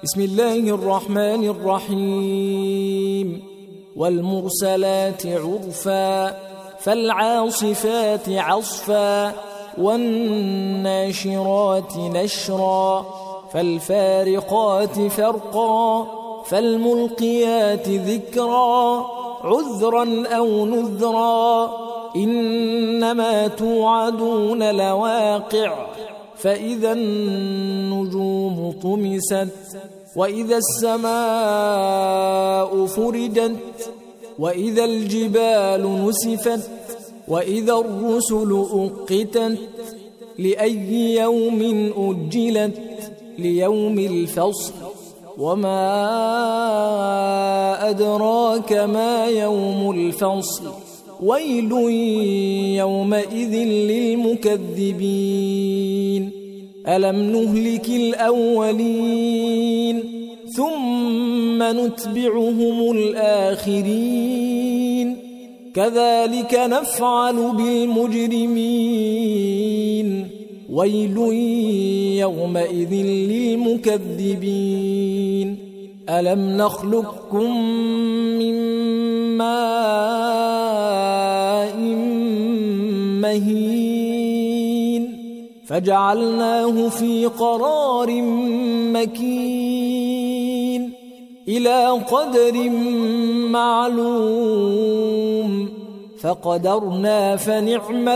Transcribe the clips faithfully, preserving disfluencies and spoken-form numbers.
بسم الله الرحمن الرحيم والمرسلات عرفا فالعاصفات عصفا والناشرات نشرا فالفارقات فرقا فالملقيات ذكرا عذرا أو نذرا إنما توعدون لواقع فإذا النجوم طمست وإذا السماء فرجت وإذا الجبال نسفت وإذا الرسل أقتت لأي يوم أجلت ليوم الفصل وما أدراك ما يوم الفصل ويل يومئذ للمكذبين ألم نهلك الأولين ثم نتبعهم الآخرين كذلك نفعل بالمجرمين ويل يومئذ للمكذبين ألم نخلقكم من ماء مهين فجعلناه في قرار مكين إلى قدر معلوم فقدرنا فنعم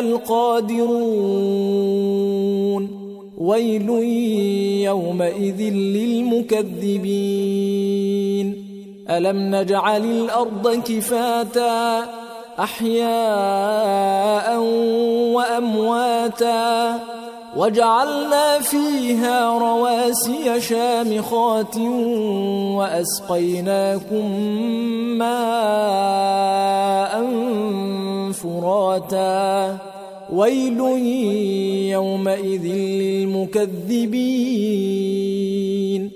القادرون ويل يومئذ للمكذبين ألم نجعل الأرض كفاتا أحياء وأمواتا وجعلنا فيها رواسي شامخات وأسقيناكم ماء فراتا ويل يومئذ للمكذبين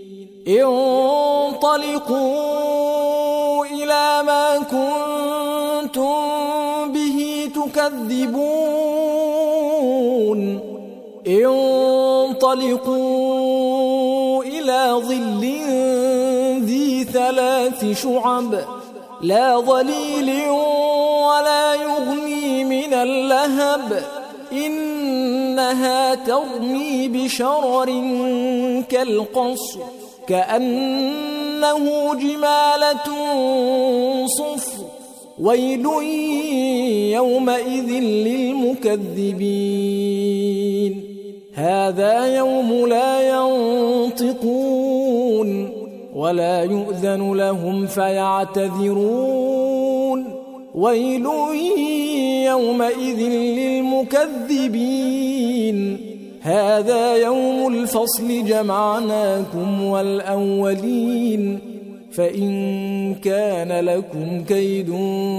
انطلقوا إلى ما كنتم به تكذبون انطلقوا إلى ظل ذي ثلاث شعب لا ظليل ولا يغني من اللهب إنها ترمي بشرر كالقصر كأنه جمالة صفر ويل يومئذ للمكذبين هذا يوم لا ينطقون ولا يؤذن لهم فيعتذرون ويل يومئذ للمكذبين هذا يوم الفصل جمعناكم والأولين فإن كان لكم كيد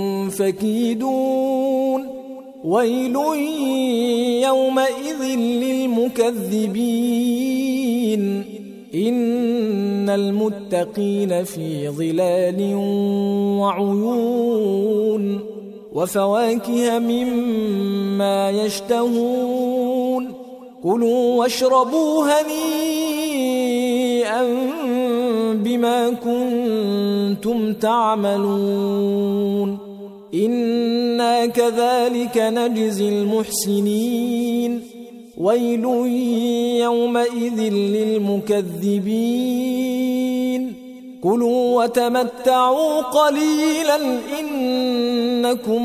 فكيدون ويل يومئذ للمكذبين إن المتقين في ظلال وعيون وفواكه مما يشتهون كلوا واشربوا هنيئا بما كنتم تعملون إنا كذلك نجزي المحسنين ويل يومئذ للمكذبين كلوا وتمتعوا قليلا إنكم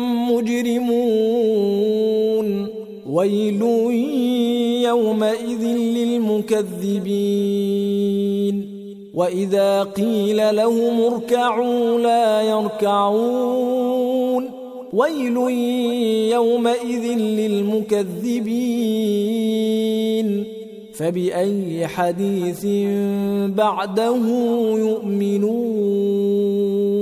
مجرمون ويل يومئذ للمكذبين وإذا قيل لهم اركعوا لا يركعون ويل يومئذ للمكذبين فبأي حديث بعده يؤمنون